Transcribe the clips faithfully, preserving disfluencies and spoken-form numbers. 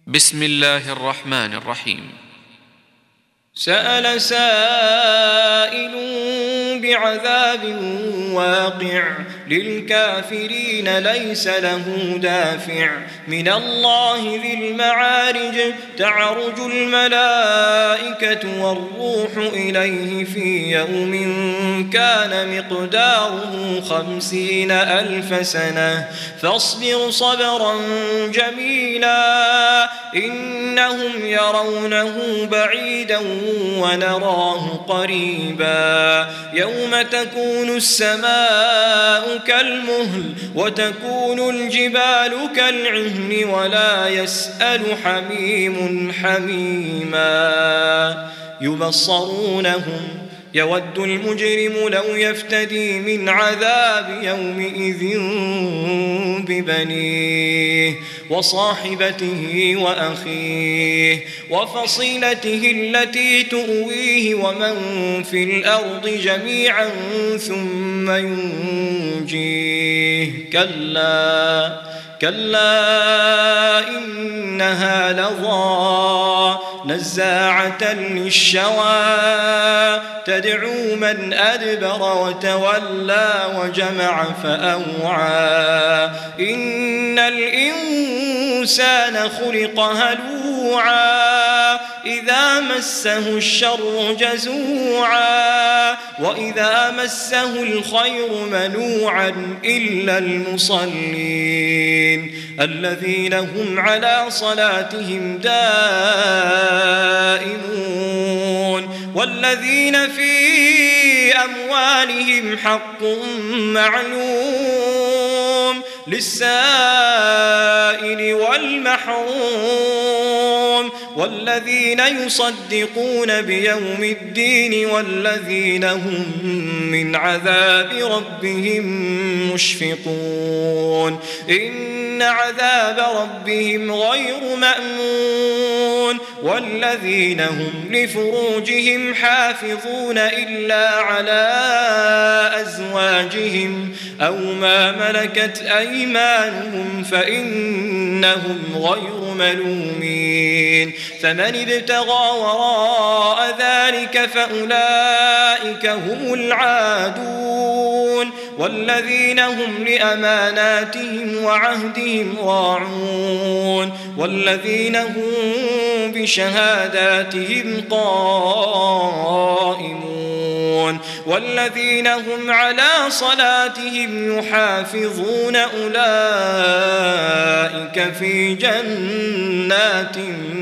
بسم الله الرحمن الرحيم. سأل سائل بعذاب واقع للكافرين ليس له دافع من الله ذي المعارج تعرج الملائكة والروح إليه في يوم كان مقداره خمسين ألف سنة فاصبر صبرا جميلا إنهم يرونه بعيدا ونراه قريبا يوم تكون السماء كالمهل وتكون الجبال كالعهن ولا يسأل حميم حميما يبصرونهم يود المجرم لو يفتدي من عذاب يومئذ ببنيه وصاحبته وأخيه وفصيلته التي تؤويه ومن في الأرض جميعا ثم ينجيه كلا كلا إنها لظى نزاعة للشوى تدعو من أدبر وتولى وجمع فأوعى إن الإنسان خلق هلوعا إذا مسه الشر جزوعا وإذا مسه الخير منوعا إلا المصلين الذين هم على صلاتهم دائمون والذين في أموالهم حق معلوم للسائل والمحروم والذين يصدقون بيوم الدين والذين هم من عذاب ربهم مشفقون إن عذاب ربهم غير مأمون والذين هم لفروجهم حافظون إلا على أزواجهم أو ما ملكت أيمانهم فإنهم غير ملومين فمن ابتغى وراء ذلك فأولئك هم العادون والذين هم لأماناتهم وعهدهم راعون والذين هم بشهاداتهم قائمون والذين هم على صلاتهم يحافظون أولئك في جنات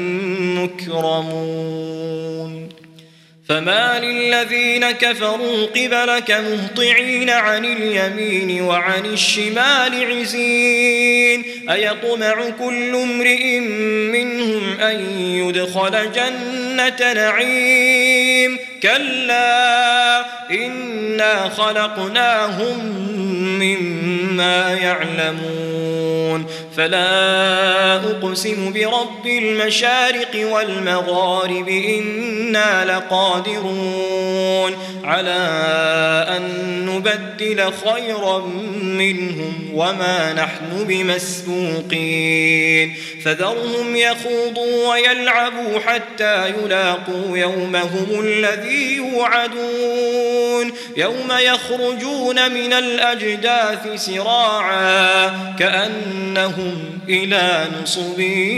مكرمون فما للذين كفروا قبلك مهطعين عن اليمين وعن الشمال عزين أيطمع كل امرئ منهم أن يدخل جنة نعيم كلا إنا خلقناهم مما يعلمون فلا أقسم برب المشارق والمغارب إنا لقادرون على أن نبدل خيرا منهم وما نحن بمسبوقين فذرهم يخوضوا ويلعبوا حتى يلاقوا يومهم الذي يوعدون يوم يخرجون من الأجداث سراعا كأنهم إلى نصب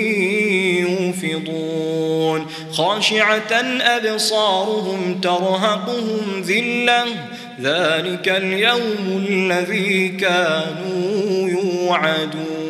يوفضون خاشعة أبصارهم ترهقهم ذلة ذلك اليوم الذي كانوا يوعدون.